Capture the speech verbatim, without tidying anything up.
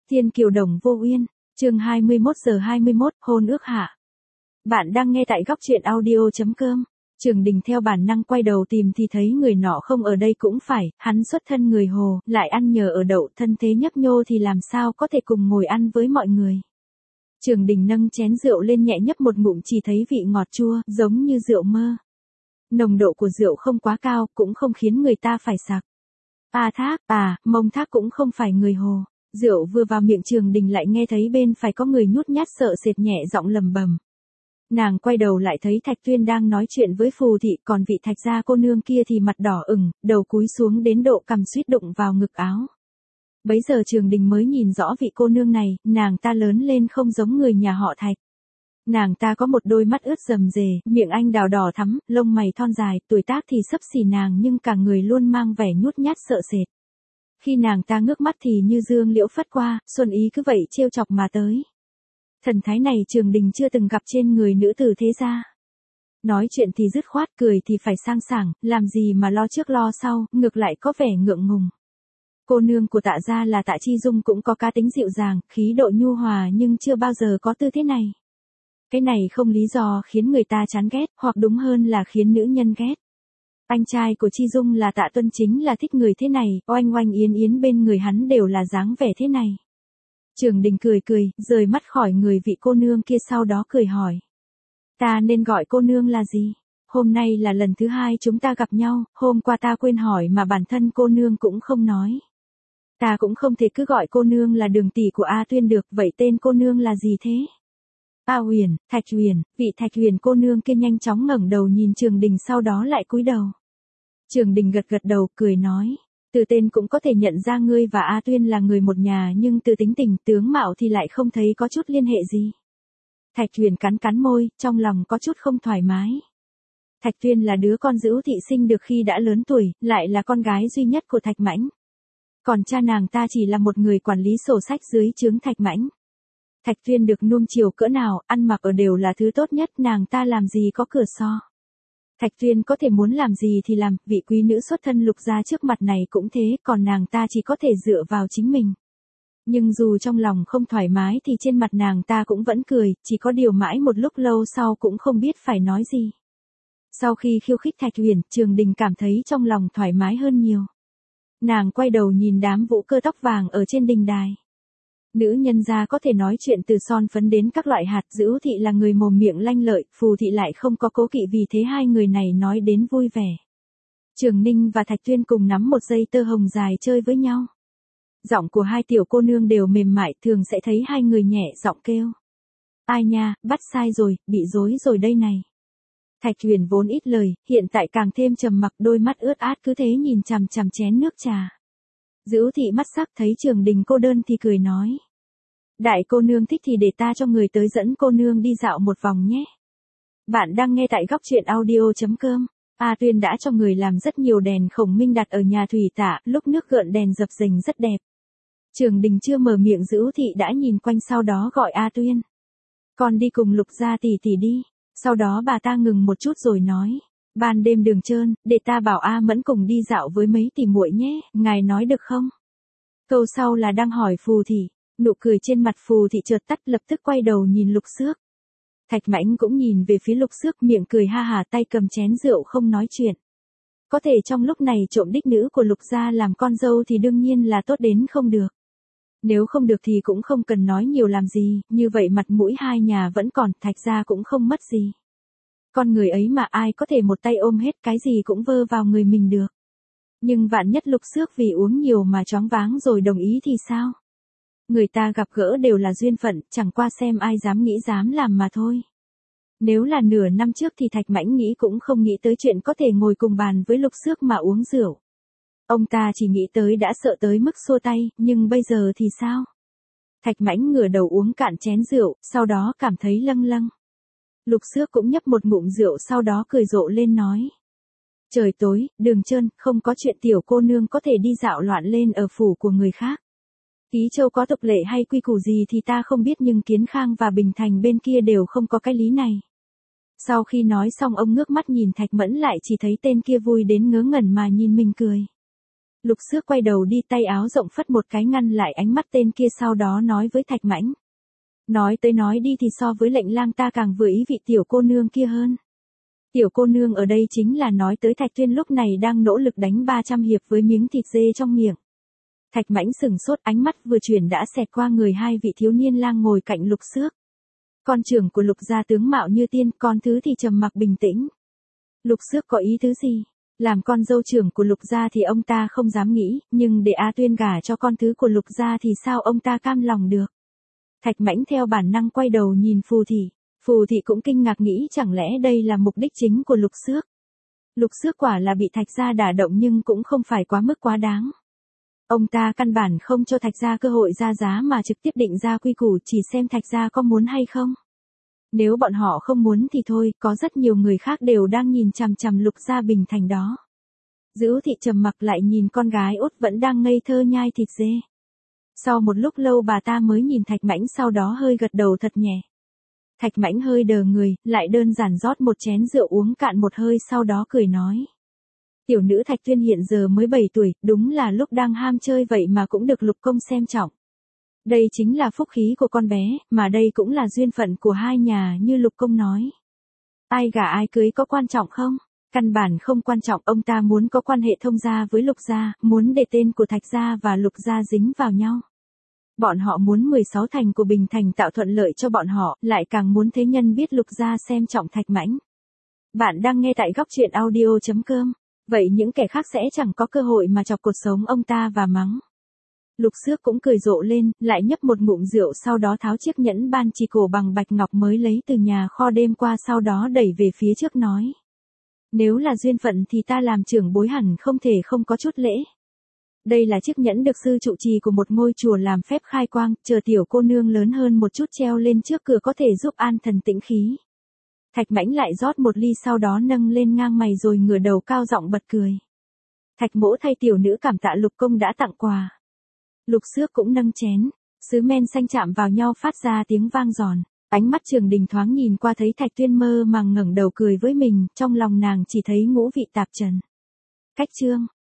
Thiên kiều đồng vô uyên, chương hai mươi mốt giờ hai mươi mốt, hôn ước hạ. Bạn đang nghe tại góc truyện audio chấm com. Trường Đình theo bản năng quay đầu tìm thì thấy người nọ không ở đây cũng phải, hắn xuất thân người Hồ, lại ăn nhờ ở đậu, thân thế nhấp nhô thì làm sao có thể cùng ngồi ăn với mọi người. Trường Đình nâng chén rượu lên nhẹ nhấp một ngụm, chỉ thấy vị ngọt chua, giống như rượu mơ. Nồng độ của rượu không quá cao, cũng không khiến người ta phải sặc. A Thác, à, Mông Thác cũng không phải người Hồ. Rượu vừa vào miệng Trường Đình lại nghe thấy bên phải có người nhút nhát sợ sệt nhẹ giọng lầm bầm. Nàng quay đầu lại thấy Thạch Tuyên đang nói chuyện với Phù Thị, còn vị Thạch gia cô nương kia thì mặt đỏ ửng, đầu cúi xuống đến độ cằm suýt đụng vào ngực áo. Bấy giờ Trường Đình mới nhìn rõ vị cô nương này, nàng ta lớn lên không giống người nhà họ Thạch. Nàng ta có một đôi mắt ướt rầm rề, miệng anh đào đỏ thắm, lông mày thon dài, tuổi tác thì xấp xỉ nàng nhưng cả người luôn mang vẻ nhút nhát sợ sệt. Khi nàng ta ngước mắt thì như dương liễu phất qua, xuân ý cứ vậy trêu chọc mà tới. Thần thái này Trường Đình chưa từng gặp trên người nữ tử thế gia. Nói chuyện thì dứt khoát, cười thì phải sang sảng, làm gì mà lo trước lo sau, ngược lại có vẻ ngượng ngùng. Cô nương của Tạ gia là Tạ Chi Dung cũng có cá tính dịu dàng, khí độ nhu hòa nhưng chưa bao giờ có tư thế này. Cái này không lý do khiến người ta chán ghét, hoặc đúng hơn là khiến nữ nhân ghét. Anh trai của Chi Dung là Tạ Tuân chính là thích người thế này, oanh oanh yến yến bên người hắn đều là dáng vẻ thế này. Trường Đình cười cười, rời mắt khỏi người vị cô nương kia, sau đó cười hỏi. Ta nên gọi cô nương là gì? Hôm nay là lần thứ hai chúng ta gặp nhau, hôm qua ta quên hỏi mà bản thân cô nương cũng không nói. Ta cũng không thể cứ gọi cô nương là Đường tỷ của A Tuyên được, vậy tên cô nương là gì thế? A Huyền, Thạch Huyền, vị Thạch Huyền cô nương kia nhanh chóng ngẩng đầu nhìn Trường Đình, sau đó lại cúi đầu. Trường Đình gật gật đầu, cười nói. Từ tên cũng có thể nhận ra ngươi và A Tuyên là người một nhà, nhưng từ tính tình tướng mạo thì lại không thấy có chút liên hệ gì. Thạch Huyền cắn cắn môi, trong lòng có chút không thoải mái. Thạch Tuyên là đứa con Dữu Thị sinh được khi đã lớn tuổi, lại là con gái duy nhất của Thạch Mãnh. Còn cha nàng ta chỉ là một người quản lý sổ sách dưới trướng Thạch Mãnh. Thạch Tuyên được nuông chiều cỡ nào, ăn mặc ở đều là thứ tốt nhất, nàng ta làm gì có cửa so. Thạch Tuyên có thể muốn làm gì thì làm, vị quý nữ xuất thân Lục gia trước mặt này cũng thế, còn nàng ta chỉ có thể dựa vào chính mình. Nhưng dù trong lòng không thoải mái thì trên mặt nàng ta cũng vẫn cười, chỉ có điều mãi một lúc lâu sau cũng không biết phải nói gì. Sau khi khiêu khích Thạch Huyền, Trường Đình cảm thấy trong lòng thoải mái hơn nhiều. Nàng quay đầu nhìn đám vũ cơ tóc vàng ở trên đình đài. Nữ nhân gia có thể nói chuyện từ son phấn đến các loại hạt, Dữu Thị là người mồm miệng lanh lợi, Phù Thị lại không có cố kỵ, vì thế hai người này nói đến vui vẻ. Trường Ninh và Thạch Tuyên cùng nắm một dây tơ hồng dài chơi với nhau. Giọng của hai tiểu cô nương đều mềm mại, thường sẽ thấy hai người nhẹ giọng kêu. Ai nha, bắt sai rồi, bị dối rồi đây này. Thạch Huyền vốn ít lời, hiện tại càng thêm trầm mặc, đôi mắt ướt át cứ thế nhìn chằm chằm chén nước trà. Dữu Thị mắt sắc thấy Trường Đình cô đơn thì cười nói. Đại cô nương thích thì để ta cho người tới dẫn cô nương đi dạo một vòng nhé. Bạn đang nghe tại góc truyện audio chấm com. A Tuyên đã cho người làm rất nhiều đèn khổng minh đặt ở nhà thủy tạ, lúc nước gợn đèn dập dềnh rất đẹp. Trường Đình chưa mở miệng Dữu Thị đã nhìn quanh, sau đó gọi A Tuyên. Con đi cùng Lục gia tỷ tỷ đi. Sau đó bà ta ngừng một chút rồi nói. Ban đêm đường trơn, để ta bảo A Mẫn cùng đi dạo với mấy tỷ muội nhé, ngài nói được không? Câu sau là đang hỏi Phù Thị. Nụ cười trên mặt Phù Thị chợt tắt, lập tức quay đầu nhìn Lục Xước. Thạch Mãnh cũng nhìn về phía Lục Xước, miệng cười ha hà, tay cầm chén rượu không nói chuyện. Có thể trong lúc này trộm đích nữ của Lục gia làm con dâu thì đương nhiên là tốt đến không được. Nếu không được thì cũng không cần nói nhiều làm gì, như vậy mặt mũi hai nhà vẫn còn, Thạch gia cũng không mất gì. Con người ấy mà ai có thể một tay ôm hết, cái gì cũng vơ vào người mình được. Nhưng vạn nhất Lục Xước vì uống nhiều mà choáng váng rồi đồng ý thì sao? Người ta gặp gỡ đều là duyên phận, chẳng qua xem ai dám nghĩ dám làm mà thôi. Nếu là nửa năm trước thì Thạch Mãnh nghĩ cũng không nghĩ tới chuyện có thể ngồi cùng bàn với Lục Xước mà uống rượu. Ông ta chỉ nghĩ tới đã sợ tới mức xua tay, nhưng bây giờ thì sao? Thạch Mãnh ngửa đầu uống cạn chén rượu, sau đó cảm thấy lâng lâng. Lục Xước cũng nhấp một ngụm rượu, sau đó cười rộ lên nói. Trời tối, đường trơn, không có chuyện tiểu cô nương có thể đi dạo loạn lên ở phủ của người khác. Ký Châu có tục lệ hay quy củ gì thì ta không biết, nhưng Kiến Khang và Bình Thành bên kia đều không có cái lý này. Sau khi nói xong ông ngước mắt nhìn Thạch Mẫn, lại chỉ thấy tên kia vui đến ngớ ngẩn mà nhìn mình cười. Lục Xước quay đầu đi, tay áo rộng phất một cái ngăn lại ánh mắt tên kia, sau đó nói với Thạch Mãnh. Nói tới nói đi thì so với Lệnh Lang ta càng vừa ý vị tiểu cô nương kia hơn. Tiểu cô nương ở đây chính là nói tới Thạch Tuyên lúc này đang nỗ lực đánh ba trăm hiệp với miếng thịt dê trong miệng. Thạch Mãnh sừng sốt, ánh mắt vừa chuyển đã xẹt qua người hai vị thiếu niên lang ngồi cạnh Lục Xước. Con trưởng của Lục gia tướng mạo như tiên, con thứ thì trầm mặc bình tĩnh. Lục Xước có ý tứ gì? Làm con dâu trưởng của Lục gia thì ông ta không dám nghĩ, nhưng để A Tuyên gả cho con thứ của Lục gia thì sao ông ta cam lòng được? Thạch Mãnh theo bản năng quay đầu nhìn Phù Thị. Phù Thị cũng kinh ngạc nghĩ chẳng lẽ đây là mục đích chính của Lục Xước. Lục Xước quả là bị Thạch gia đả động nhưng cũng không phải quá mức quá đáng. Ông ta căn bản không cho Thạch gia cơ hội ra giá mà trực tiếp định ra quy củ, chỉ xem Thạch gia có muốn hay không. Nếu bọn họ không muốn thì thôi, có rất nhiều người khác đều đang nhìn chằm chằm Lục gia Bình Thành đó. Dữ Thị trầm mặc lại nhìn con gái út vẫn đang ngây thơ nhai thịt dê. Sau một lúc lâu bà ta mới nhìn Thạch Mãnh, sau đó hơi gật đầu thật nhẹ. Thạch Mãnh hơi đờ người, lại đơn giản rót một chén rượu uống cạn một hơi, sau đó cười nói. Tiểu nữ Thạch Tuyên hiện giờ mới bảy tuổi, đúng là lúc đang ham chơi vậy mà cũng được Lục công xem trọng. Đây chính là phúc khí của con bé, mà đây cũng là duyên phận của hai nhà như Lục công nói. Ai gả ai cưới có quan trọng không? Căn bản không quan trọng, ông ta muốn có quan hệ thông gia với Lục gia, muốn để tên của Thạch gia và Lục gia dính vào nhau. Bọn họ muốn mười sáu thành của Bình Thành tạo thuận lợi cho bọn họ, lại càng muốn thế nhân biết Lục gia xem trọng Thạch Mãnh. Bạn đang nghe tại góc truyện audio chấm com. Vậy những kẻ khác sẽ chẳng có cơ hội mà chọc cuộc sống ông ta và mắng. Lục Xước cũng cười rộ lên, lại nhấp một ngụm rượu, sau đó tháo chiếc nhẫn ban chỉ cổ bằng bạch ngọc mới lấy từ nhà kho đêm qua, sau đó đẩy về phía trước nói. Nếu là duyên phận thì ta làm trưởng bối hẳn không thể không có chút lễ. Đây là chiếc nhẫn được sư trụ trì của một ngôi chùa làm phép khai quang, chờ tiểu cô nương lớn hơn một chút treo lên trước cửa có thể giúp an thần tĩnh khí. Thạch Mãnh lại rót một ly, sau đó nâng lên ngang mày rồi ngửa đầu cao giọng bật cười. Thạch mỗ thay tiểu nữ cảm tạ Lục công đã tặng quà. Lục Xước cũng nâng chén, sứ men xanh chạm vào nhau phát ra tiếng vang giòn. Ánh mắt Trường Đình thoáng nhìn qua thấy Thạch Tuyên mơ màng ngẩng đầu cười với mình, trong lòng nàng chỉ thấy ngũ vị tạp trần. Cách chương